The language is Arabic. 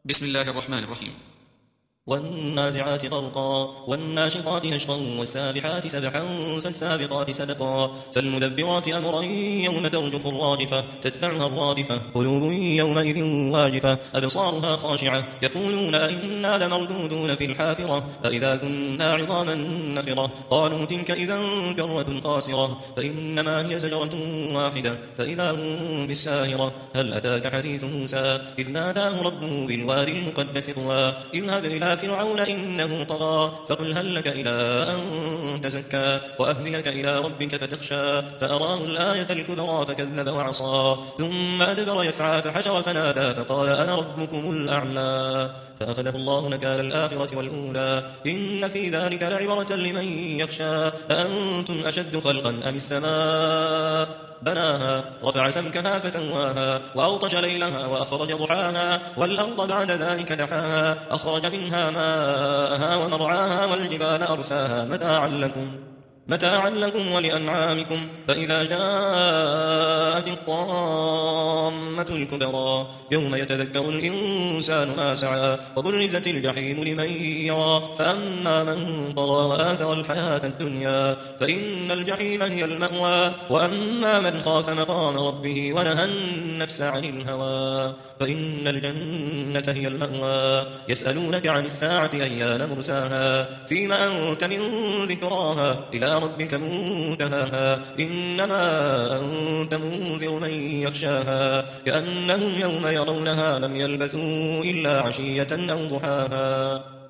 بسم الله الرحمن الرحيم. والنازعات غرقا والناشطات نشطا والسابحات سبحا فالسابقات سبقا فالمدبرات أمرا يوم ترجف الراجفة تتبعها الرادفة قلوب يومئذ واجفة أبصارها خاشعة يقولون أئنا لمردودون في الحافرة أئذا كنا عظاما نخرة قالوا تلك إذا كرة خاسرة فإنما هي زجرة واحدة فإذا هم بالساهرة هل أتاك حديث موسى إذ ناداه ربه بالوادي المقدس طوى اذهب إلى فرعون إنه طغى فقل هل لك إلى أن تزكى وأهديك إلى ربك فتخشى فأراه الآية الكبرى فكذب وعصى ثم أدبر يسعى فحشر فنادى فقال أنا ربكم الأعلى فأخذه الله نكال الآخرة والأولى إن في ذلك لعبرة لمن يخشى أأنتم أشد خلقا أم السماء بناها رفع سمكها فسواها وأغطش ليلها وأخرج ضحاها والأرض بعد ذلك دحاها أخرج منها ماءها ومرعاها والجبال أرساها متاعا لكم ولأنعامكم فإذا جاءت الطامة الكبرى يوم يتذكر الإنسان ما سعى وبرزت الجحيم لمن يرى فأما من طغى وآثر الحياة الدنيا فإن الجحيم هي المأوى وأما من خاف مقام ربه ونهى النفس عن الهوى فإن الجنة هي المأوى يسألونك عن الساعة أيان مرساها فيما أنت من ذكراها إلى ربك منتهاها إنما أنت منذر من يخشاها كأنهم يوم يرونها لم يلبثوا إلا عشية أو ضحاها